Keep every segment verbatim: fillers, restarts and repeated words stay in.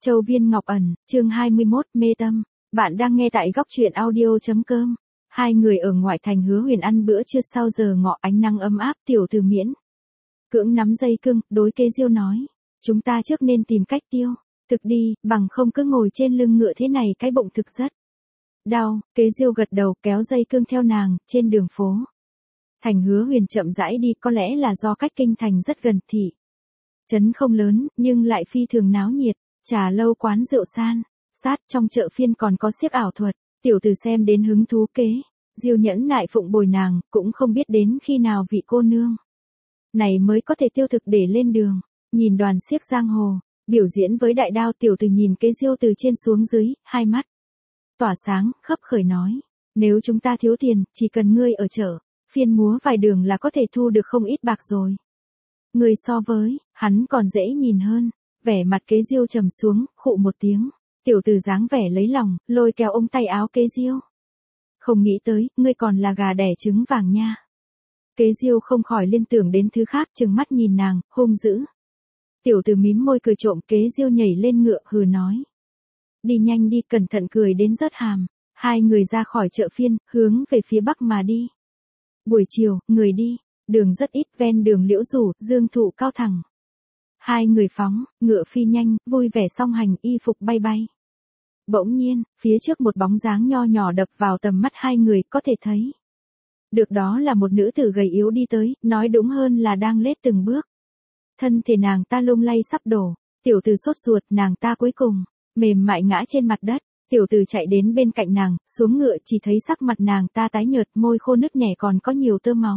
Châu Viên Ngọc Ẩn, chương hai mươi mốt, mê tâm. Bạn đang nghe tại góc truyện audio.com. Hai người ở ngoại thành Hứa Huyền ăn bữa trưa sau giờ ngọ, ánh nắng ấm áp. Tiểu Từ miễn cưỡng nắm dây cương, đối Kế Diêu nói. Chúng ta trước nên tìm cách tiêu thực đi, bằng không cứ ngồi trên lưng ngựa thế này cái bụng thực rất đau. Kế Diêu gật đầu, kéo dây cương theo nàng. Trên đường phố thành Hứa Huyền chậm rãi đi, có lẽ là do cách kinh thành rất gần, thị trấn không lớn, nhưng lại phi thường náo nhiệt. Trà lâu quán rượu san sát, trong chợ phiên còn có xiếc ảo thuật. Tiểu Từ xem đến hứng thú. Kế Diêu nhẫn nại phụng bồi nàng, cũng không biết đến khi nào vị cô nương này mới có thể tiêu thực để lên đường. Nhìn đoàn xiếc giang hồ biểu diễn với đại đao, Tiểu Từ nhìn Kế Diêu từ trên xuống dưới, hai mắt tỏa sáng, khấp khởi nói: nếu chúng ta thiếu tiền, chỉ cần ngươi ở chợ phiên múa vài đường là có thể thu được không ít bạc rồi. Ngươi so với hắn còn dễ nhìn hơn. Vẻ mặt Kế Diêu trầm xuống, khụ một tiếng. Tiểu Từ dáng vẻ lấy lòng, lôi kéo ống tay áo Kế Diêu. Không nghĩ tới, ngươi còn là gà đẻ trứng vàng nha. Kế Diêu không khỏi liên tưởng đến thứ khác, trừng mắt nhìn nàng, hung dữ. Tiểu Từ mím môi cười trộm. Kế Diêu nhảy lên ngựa, hừ nói: đi nhanh đi, cẩn thận cười đến rớt hàm. Hai người ra khỏi chợ phiên, hướng về phía bắc mà đi. Buổi chiều, người đi, đường rất ít, ven đường liễu rủ, dương thụ cao thẳng. Hai người phóng, ngựa phi nhanh, vui vẻ song hành, y phục bay bay. Bỗng nhiên, phía trước một bóng dáng nho nhỏ đập vào tầm mắt hai người, có thể thấy được đó là một nữ tử gầy yếu đi tới, nói đúng hơn là đang lết từng bước. Thân thể nàng ta lung lay sắp đổ. Tiểu Từ sốt ruột, nàng ta cuối cùng mềm mại ngã trên mặt đất. Tiểu Từ chạy đến bên cạnh nàng, xuống ngựa, chỉ thấy sắc mặt nàng ta tái nhợt, môi khô nứt nẻ, còn có nhiều tơ máu.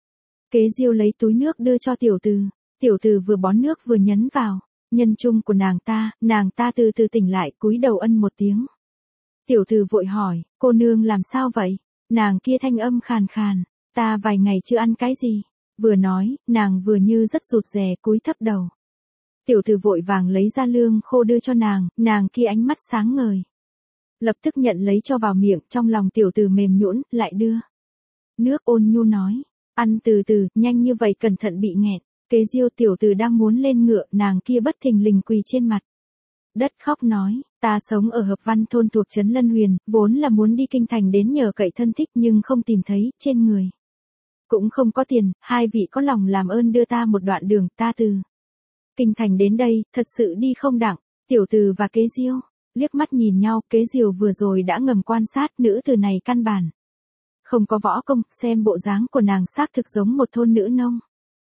Kế Diêu lấy túi nước đưa cho Tiểu Từ. Tiểu Từ vừa bón nước vừa nhấn vào nhân trung của nàng ta, nàng ta từ từ tỉnh lại, cúi đầu ân một tiếng. Tiểu Từ vội hỏi: cô nương làm sao vậy? Nàng kia thanh âm khàn khàn: ta vài ngày chưa ăn cái gì. Vừa nói, nàng vừa như rất rụt rè, cúi thấp đầu. Tiểu Từ vội vàng lấy ra lương khô đưa cho nàng, nàng kia ánh mắt sáng ngời, lập tức nhận lấy cho vào miệng. Trong lòng Tiểu Từ mềm nhũn, lại đưa nước, ôn nhu nói: ăn từ từ, nhanh như vậy cẩn thận bị nghẹn. Kế Diêu. Tiểu Từ đang muốn lên ngựa, nàng kia bất thình lình quỳ trên mặt đất khóc nói: ta sống ở Hợp Văn thôn thuộc trấn Lân Huyền, vốn là muốn đi kinh thành đến nhờ cậy thân thích, nhưng không tìm thấy, trên người cũng không có tiền, hai vị có lòng làm ơn đưa ta một đoạn đường, ta từ kinh thành đến đây, thật sự đi không đặng. Tiểu Từ và Kế Diêu liếc mắt nhìn nhau. Kế Diêu vừa rồi đã ngầm quan sát, nữ tử này căn bản không có võ công, xem bộ dáng của nàng xác thực giống một thôn nữ nông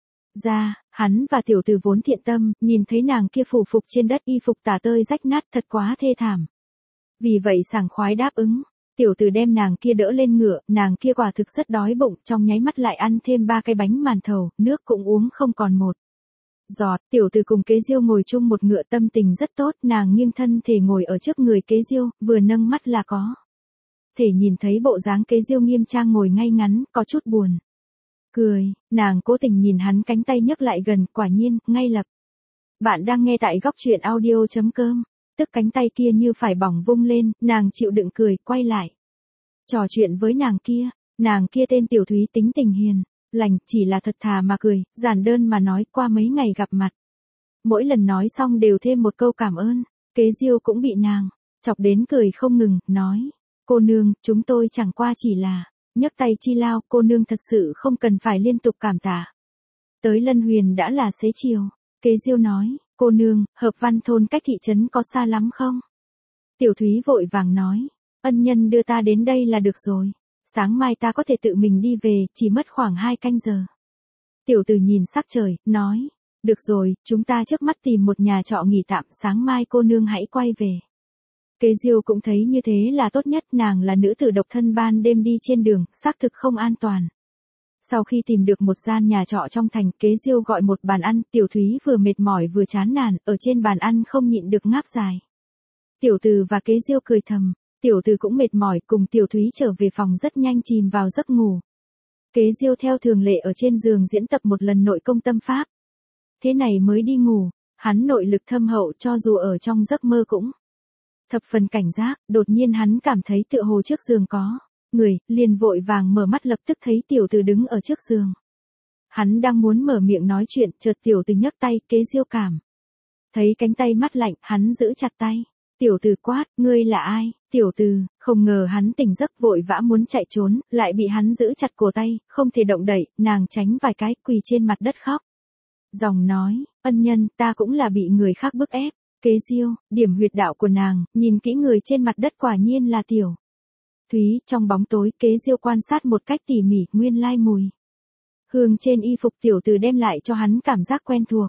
ra. Hắn và Tiểu Từ vốn thiện tâm, nhìn thấy nàng kia phủ phục trên đất, y phục tả tơi rách nát, thật quá thê thảm. Vì vậy sảng khoái đáp ứng. Tiểu Từ đem nàng kia đỡ lên ngựa, nàng kia quả thực rất đói bụng, trong nháy mắt lại ăn thêm ba cái bánh màn thầu, nước cũng uống không còn một giọt. Tiểu Từ cùng Kế Diêu ngồi chung một ngựa, tâm tình rất tốt, nàng nghiêng thân thể ngồi ở trước người Kế Diêu, vừa nâng mắt là có thể nhìn thấy bộ dáng Kế Diêu nghiêm trang ngồi ngay ngắn, có chút buồn cười. Nàng cố tình nhìn hắn, cánh tay nhấc lại gần, quả nhiên, ngay lập. Bạn đang nghe tại góc truyện audio.com. Tức cánh tay kia như phải bỏng vung lên, nàng chịu đựng cười, quay lại trò chuyện với nàng kia. Nàng kia tên Tiểu Thúy, tính tình hiền lành, chỉ là thật thà mà cười, giản đơn mà nói. Qua mấy ngày gặp mặt, mỗi lần nói xong đều thêm một câu cảm ơn. Kế Diêu cũng bị nàng chọc đến cười không ngừng, nói: cô nương, chúng tôi chẳng qua chỉ là nhấc tay chi lao, cô nương thật sự không cần phải liên tục cảm tạ. Tới Lân Huyền đã là xế chiều. Kế Diêu nói: cô nương, Hợp Văn thôn cách thị trấn có xa lắm không? Tiểu Thúy vội vàng nói: ân nhân đưa ta đến đây là được rồi. Sáng mai ta có thể tự mình đi về, chỉ mất khoảng hai canh giờ. Tiểu Từ nhìn sắc trời, nói: được rồi, chúng ta trước mắt tìm một nhà trọ nghỉ tạm, sáng mai cô nương hãy quay về. Kế Diêu cũng thấy như thế là tốt nhất, nàng là nữ tử độc thân, ban đêm đi trên đường, xác thực không an toàn. Sau khi tìm được một gian nhà trọ trong thành, Kế Diêu gọi một bàn ăn. Tiểu Thúy vừa mệt mỏi vừa chán nản, ở trên bàn ăn không nhịn được ngáp dài. Tiểu Từ và Kế Diêu cười thầm. Tiểu Từ cũng mệt mỏi, cùng Tiểu Thúy trở về phòng rất nhanh chìm vào giấc ngủ. Kế Diêu theo thường lệ ở trên giường diễn tập một lần nội công tâm pháp. Thế này mới đi ngủ, hắn nội lực thâm hậu, cho dù ở trong giấc mơ cũng thập phần cảnh giác. Đột nhiên hắn cảm thấy tựa hồ trước giường có người, liền vội vàng mở mắt, lập tức thấy Tiểu Từ đứng ở trước giường. Hắn đang muốn mở miệng nói chuyện, chợt Tiểu Từ nhấc tay. Kế Diêu cảm Thấy cánh tay mát lạnh, hắn giữ chặt tay. Tiểu từ quát, ngươi là ai? Tiểu từ, không ngờ hắn tỉnh giấc vội vã muốn chạy trốn, lại bị hắn giữ chặt cổ tay, không thể động đậy, nàng tránh vài cái, quỳ trên mặt đất khóc. Dòng nói, ân nhân, ta cũng là bị người khác bức ép. Kế Diêu, điểm huyệt đạo của nàng, nhìn kỹ người trên mặt đất quả nhiên là Tiểu Thúy. Trong bóng tối, Kế Diêu quan sát một cách tỉ mỉ, nguyên lai mùi hương trên y phục tiểu từ đem lại cho hắn cảm giác quen thuộc.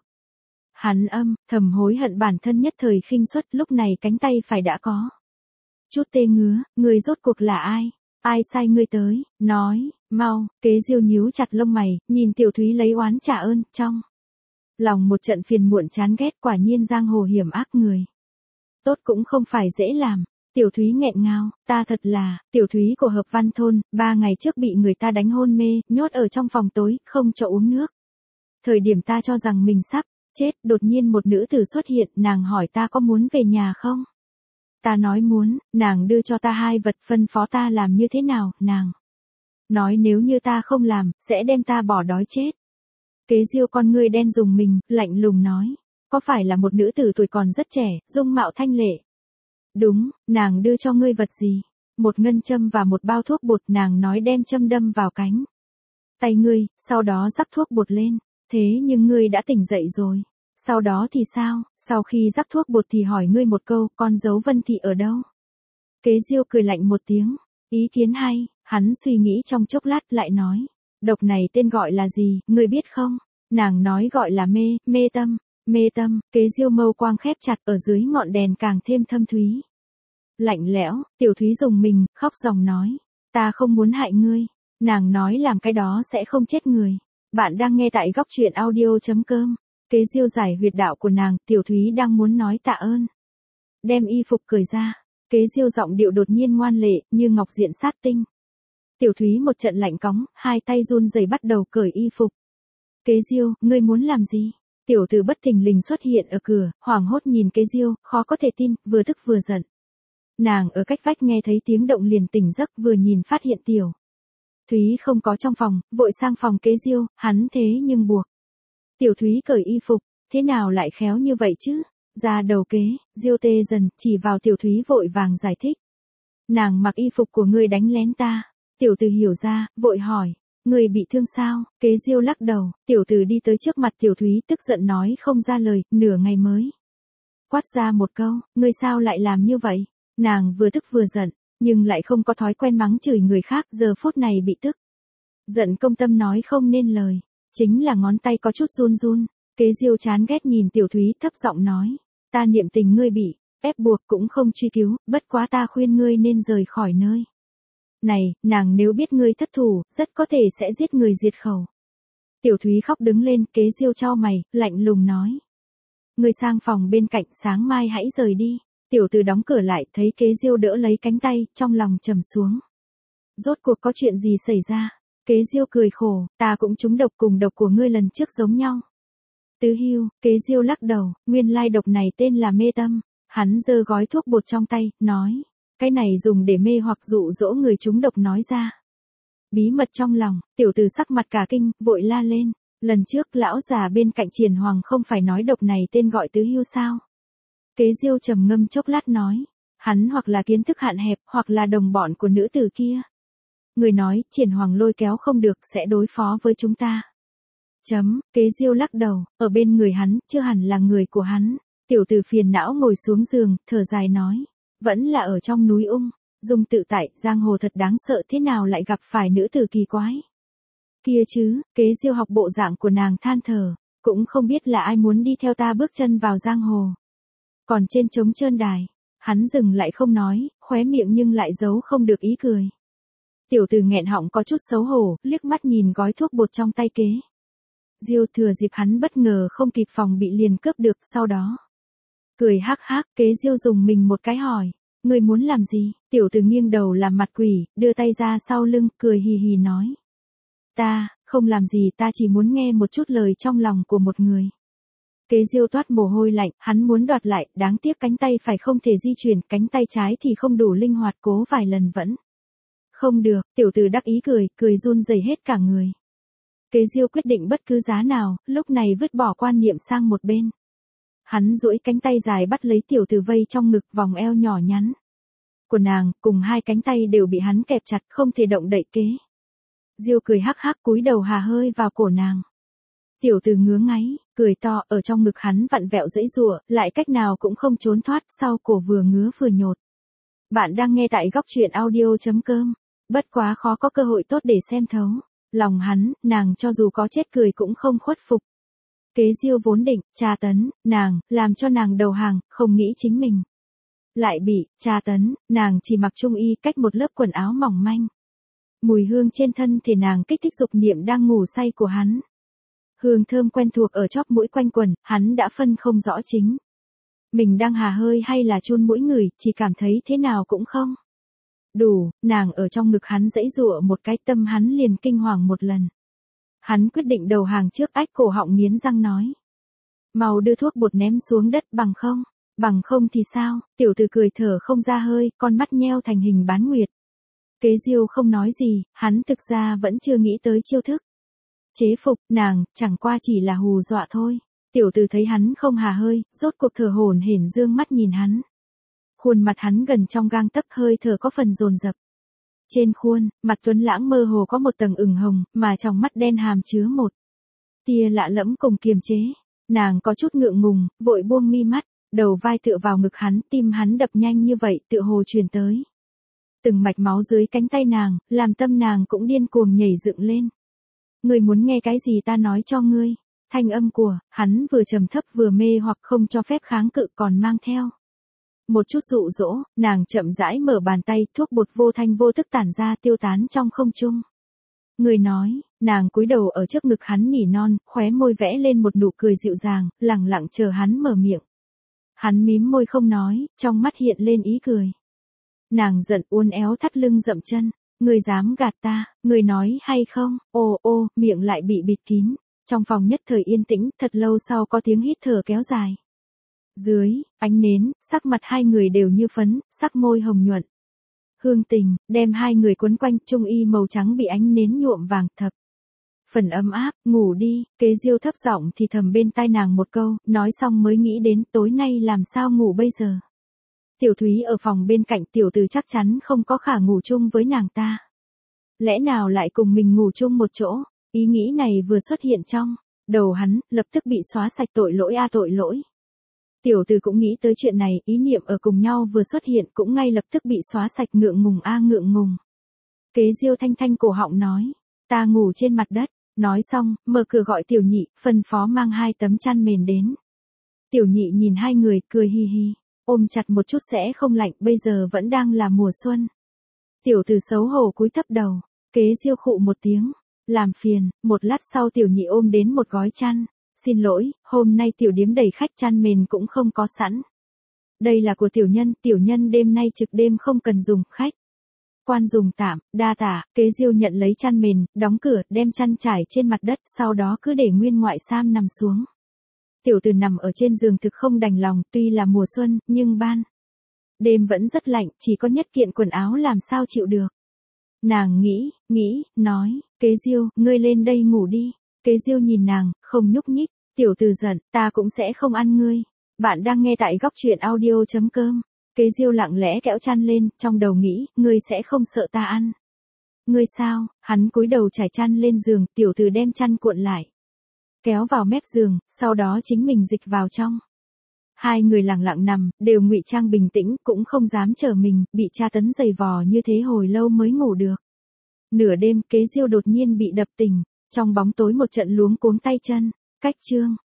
Hắn âm thầm hối hận bản thân nhất thời khinh suất, lúc này cánh tay phải đã có chút tê ngứa. Người rốt cuộc là ai? Ai sai ngươi tới? Nói mau. Kế Diêu nhíu chặt lông mày, nhìn Tiểu Thúy lấy oán trả ơn, trong lòng một trận phiền muộn chán ghét, quả nhiên giang hồ hiểm ác, người tốt cũng không phải dễ làm. Tiểu Thúy nghẹn ngào, ta thật là Tiểu Thúy của Hợp Văn thôn, ba ngày trước bị người ta đánh hôn mê, nhốt ở trong phòng tối, không cho uống nước. Thời điểm ta cho rằng mình sắp chết, đột nhiên một nữ tử xuất hiện, nàng hỏi ta có muốn về nhà không? Ta nói muốn, nàng đưa cho ta hai vật, phân phó ta làm như thế nào, nàng nói nếu như ta không làm, sẽ đem ta bỏ đói chết. Kế Diêu con ngươi đen rùng mình, lạnh lùng nói, có phải là một nữ tử tuổi còn rất trẻ, dung mạo thanh lệ? Đúng, nàng đưa cho ngươi vật gì? Một ngân châm và một bao thuốc bột, nàng nói đem châm đâm vào cánh tay ngươi, sau đó rắc thuốc bột lên. Thế nhưng ngươi đã tỉnh dậy rồi. Sau đó thì sao? Sau khi rắc thuốc bột thì hỏi ngươi một câu, con dấu Vân Thị ở đâu? Kế Diêu cười lạnh một tiếng. Ý kiến hay, hắn suy nghĩ trong chốc lát lại nói. Độc này tên gọi là gì, ngươi biết không? Nàng nói gọi là mê, mê tâm. Mê tâm. Kế Diêu mâu quang khép chặt, ở dưới ngọn đèn càng thêm thâm thúy. Lạnh lẽo. Tiểu Thúy rùng mình, khóc ròng nói. Ta không muốn hại ngươi. Nàng nói làm cái đó sẽ không chết người. Bạn đang nghe tại góc truyện audio chấm com. Kế Diêu giải huyệt đạo của nàng, Tiểu Thúy đang muốn nói tạ ơn. Đem y phục cởi ra. Kế Diêu giọng điệu đột nhiên ngoan lệ, như ngọc diện sát tinh. Tiểu Thúy một trận lạnh cóng, hai tay run rẩy bắt đầu cởi y phục. Kế Diêu, ngươi muốn làm gì? Tiểu Từ bất thình lình xuất hiện ở cửa, hoảng hốt nhìn Kế Diêu, khó có thể tin, vừa tức vừa giận. Nàng ở cách vách nghe thấy tiếng động liền tỉnh giấc, vừa nhìn phát hiện Tiểu Thúy không có trong phòng, vội sang phòng Kế Diêu, hắn thế nhưng buộc Tiểu Thúy cởi y phục, thế nào lại khéo như vậy chứ? Ra đầu Kế Diêu tê dần, chỉ vào Tiểu Thúy vội vàng giải thích. Nàng mặc y phục của ngươi đánh lén ta. Tiểu Từ hiểu ra, vội hỏi, ngươi bị thương sao? Kế Diêu lắc đầu, Tiểu Từ đi tới trước mặt Tiểu Thúy tức giận nói không ra lời, nửa ngày mới quát ra một câu, ngươi sao lại làm như vậy? Nàng vừa tức vừa giận, nhưng lại không có thói quen mắng chửi người khác, giờ phút này bị tức giận công tâm nói không nên lời, chính là ngón tay có chút run run. Kế Diêu chán ghét nhìn Tiểu Thúy, thấp giọng nói, ta niệm tình ngươi bị ép buộc cũng không truy cứu, bất quá ta khuyên ngươi nên rời khỏi nơi này, nàng nếu biết ngươi thất thủ, rất có thể sẽ giết người diệt khẩu. Tiểu Thúy khóc đứng lên, Kế Diêu chau mày, lạnh lùng nói, ngươi sang phòng bên cạnh, sáng mai hãy rời đi. Tiểu Từ đóng cửa lại, thấy Kế Diêu đỡ lấy cánh tay, trong lòng trầm xuống. Rốt cuộc có chuyện gì xảy ra? Kế Diêu cười khổ, ta cũng trúng độc cùng độc của ngươi lần trước giống nhau. Tứ hưu. Kế Diêu lắc đầu, nguyên lai độc này tên là mê tâm. Hắn giơ gói thuốc bột trong tay, nói, cái này dùng để mê hoặc dụ dỗ người trúng độc nói ra. Bí mật trong lòng, Tiểu Từ sắc mặt cả kinh, vội la lên, lần trước lão già bên cạnh Triển Hoàng không phải nói độc này tên gọi tứ hưu sao? Kế Diêu trầm ngâm chốc lát nói, hắn hoặc là kiến thức hạn hẹp, hoặc là đồng bọn của nữ tử kia. Người nói, Triển Hoàng lôi kéo không được, sẽ đối phó với chúng ta. Chấm. Kế Diêu lắc đầu, ở bên người hắn, chưa hẳn là người của hắn. Tiểu Từ phiền não ngồi xuống giường, thở dài nói, vẫn là ở trong núi ung, dung tự tại, giang hồ thật đáng sợ, thế nào lại gặp phải nữ tử kỳ quái kia chứ? Kế Diêu học bộ dạng của nàng than thở, cũng không biết là ai muốn đi theo ta bước chân vào giang hồ. Còn trên trống trơn đài, hắn dừng lại không nói, khóe miệng nhưng lại giấu không được ý cười. Tiểu Từ nghẹn họng có chút xấu hổ, liếc mắt nhìn gói thuốc bột trong tay Kế Diêu, thừa dịp hắn bất ngờ không kịp phòng bị liền cướp được, sau đó cười hắc hắc. Kế Diêu dùng mình một cái hỏi, ngươi muốn làm gì? Tiểu Từ nghiêng đầu làm mặt quỷ, đưa tay ra sau lưng, cười hì hì nói, ta không làm gì, ta chỉ muốn nghe một chút lời trong lòng của một người. Kế Diêu toát mồ hôi lạnh, hắn muốn đoạt lại, đáng tiếc cánh tay phải không thể di chuyển, cánh tay trái thì không đủ linh hoạt, cố vài lần vẫn không được. Tiểu Từ đắc ý cười, cười run rẩy hết cả người. Kế Diêu quyết định bất cứ giá nào, lúc này vứt bỏ quan niệm sang một bên. Hắn duỗi cánh tay dài bắt lấy tiểu từ vây trong ngực vòng eo nhỏ nhắn của nàng, cùng hai cánh tay đều bị hắn kẹp chặt không thể động đậy kế. Diêu cười hắc hắc cúi đầu hà hơi vào cổ nàng. Tiểu từ ngứa ngáy, cười to ở trong ngực hắn vặn vẹo dãy giụa, lại cách nào cũng không trốn thoát, sau cổ vừa ngứa vừa nhột. Bạn đang nghe tại góc truyện audio.com. Bất quá khó có cơ hội tốt để xem thấu. Lòng hắn, nàng cho dù có chết cười cũng không khuất phục. Kế Diêu vốn định, tra tấn, nàng, làm cho nàng đầu hàng, không nghĩ chính mình. Lại bị, tra tấn, nàng chỉ mặc trung y cách một lớp quần áo mỏng manh. Mùi hương trên thân thể nàng kích thích dục niệm đang ngủ say của hắn. Hương thơm quen thuộc ở chóp mũi quanh quần, hắn đã phân không rõ chính. Mình đang hà hơi hay là chun mũi người, chỉ cảm thấy thế nào cũng không. Đủ, nàng ở trong ngực hắn dãy dụa một cái, tâm hắn liền kinh hoàng một lần. Hắn quyết định đầu hàng trước, ách cổ họng nghiến răng nói. Mau đưa thuốc bột ném xuống đất, bằng không, bằng không thì sao, tiểu tử cười thở không ra hơi, con mắt nheo thành hình bán nguyệt. Kế Diêu không nói gì, hắn thực ra vẫn chưa nghĩ tới chiêu thức. Chế phục, nàng, chẳng qua chỉ là hù dọa thôi. Tiểu tử thấy hắn không hà hơi, rốt cuộc thở hổn hển dương mắt nhìn hắn. Khuôn mặt hắn gần trong gang tấc, hơi thở có phần dồn dập. Trên khuôn, mặt tuấn lãng mơ hồ có một tầng ửng hồng, mà trong mắt đen hàm chứa một tia lạ lẫm cùng kiềm chế. Nàng có chút ngượng ngùng, vội buông mi mắt, đầu vai tựa vào ngực hắn, tim hắn đập nhanh như vậy, tựa hồ truyền tới. Từng mạch máu dưới cánh tay nàng, làm tâm nàng cũng điên cuồng nhảy dựng lên. Ngươi muốn nghe cái gì ta nói cho ngươi. Thanh âm của hắn vừa trầm thấp vừa mê hoặc, không cho phép kháng cự, còn mang theo một chút dụ dỗ. Nàng chậm rãi mở bàn tay, thuốc bột vô thanh vô tức tản ra, tiêu tán trong không trung. Người nói, nàng cúi đầu ở trước ngực hắn nỉ non, khóe môi vẽ lên một nụ cười dịu dàng, lẳng lặng chờ hắn mở miệng. Hắn mím môi không nói, trong mắt hiện lên ý cười. Nàng giận uốn éo thắt lưng dậm chân. Người dám gạt ta, người nói hay không? Ô ô, miệng lại bị bịt kín. Trong phòng nhất thời yên tĩnh, thật lâu sau có tiếng hít thở kéo dài. Dưới ánh nến, sắc mặt hai người đều như phấn, sắc môi hồng nhuận. Hương tình, đem hai người quấn quanh, trung y màu trắng bị ánh nến nhuộm vàng thập. Phần ấm áp, ngủ đi. Kế Diêu thấp giọng thì thầm bên tai nàng một câu, nói xong mới nghĩ đến tối nay làm sao ngủ bây giờ. Tiểu Thúy ở phòng bên cạnh, tiểu tử chắc chắn không có khả ngủ chung với nàng ta. Lẽ nào lại cùng mình ngủ chung một chỗ? Ý nghĩ này vừa xuất hiện trong đầu hắn, lập tức bị xóa sạch, tội lỗi a tội lỗi. Tiểu tử cũng nghĩ tới chuyện này, ý niệm ở cùng nhau vừa xuất hiện cũng ngay lập tức bị xóa sạch, ngượng ngùng a ngượng ngùng. Kế Diêu thanh thanh cổ họng nói, ta ngủ trên mặt đất. Nói xong, mở cửa gọi Tiểu Nhị, phân phó mang hai tấm chăn mền đến. Tiểu Nhị nhìn hai người, cười hi hi. Ôm chặt một chút sẽ không lạnh, bây giờ vẫn đang là mùa xuân. Tiểu tử xấu hổ cúi thấp đầu. Kế Diêu khụ một tiếng. Làm phiền. Một lát sau Tiểu Nhị ôm đến một gói chăn. Xin lỗi, hôm nay tiểu điếm đầy khách, chăn mền cũng không có sẵn. Đây là của tiểu nhân, tiểu nhân đêm nay trực đêm không cần dùng, khách quan dùng tạm, đa tả. Kế Diêu nhận lấy chăn mền, đóng cửa, đem chăn trải trên mặt đất, sau đó cứ để nguyên ngoại sam nằm xuống. Tiểu tử nằm ở trên giường thực không đành lòng, tuy là mùa xuân, nhưng ban đêm vẫn rất lạnh, chỉ có nhất kiện quần áo làm sao chịu được. Nàng nghĩ, nghĩ, nói, Kế Diêu, ngươi lên đây ngủ đi. Kế Diêu nhìn nàng, không nhúc nhích. Tiểu tử giận, ta cũng sẽ không ăn ngươi. Bạn đang nghe tại góc truyện audio.com. Kế Diêu lặng lẽ kéo chăn lên, trong đầu nghĩ, ngươi sẽ không sợ ta ăn. Ngươi sao? Hắn cúi đầu trải chăn lên giường, tiểu tử đem chăn cuộn lại, kéo vào mép giường, sau đó chính mình dịch vào trong. Hai người lặng lặng nằm, đều ngụy trang bình tĩnh, cũng không dám trở mình, bị tra tấn dày vò như thế hồi lâu mới ngủ được. Nửa đêm, Kế Diêu đột nhiên bị đập tỉnh, trong bóng tối một trận luống cuống tay chân. Cách chương